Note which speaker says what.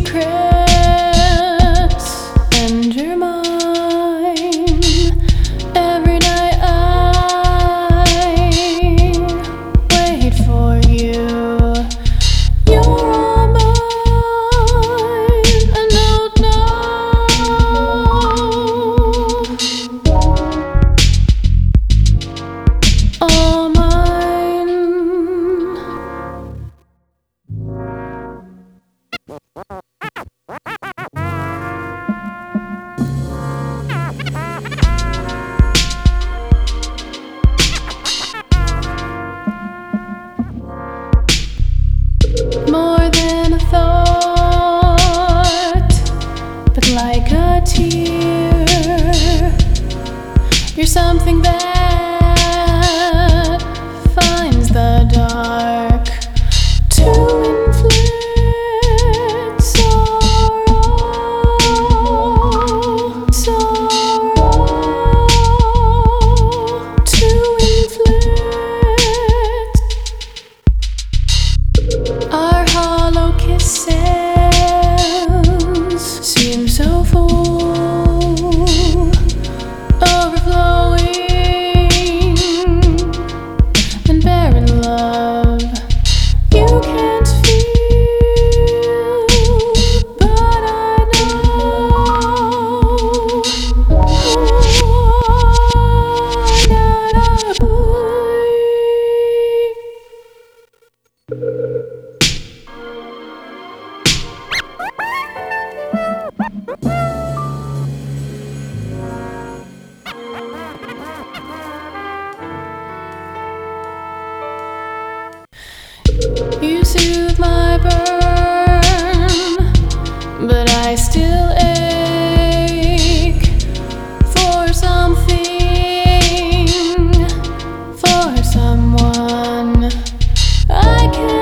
Speaker 1: secrets and you're mine. Every night I wait for you. You're all mine and don't know. All mine. More than a thought, but like a tear. You're something that finds the dark to inflict sorrow to inflict. Our hollow kisses seem so full, overflowing and barren love. You can't feel, but I know. You soothe my burn, but I still ache for something, for someone I can't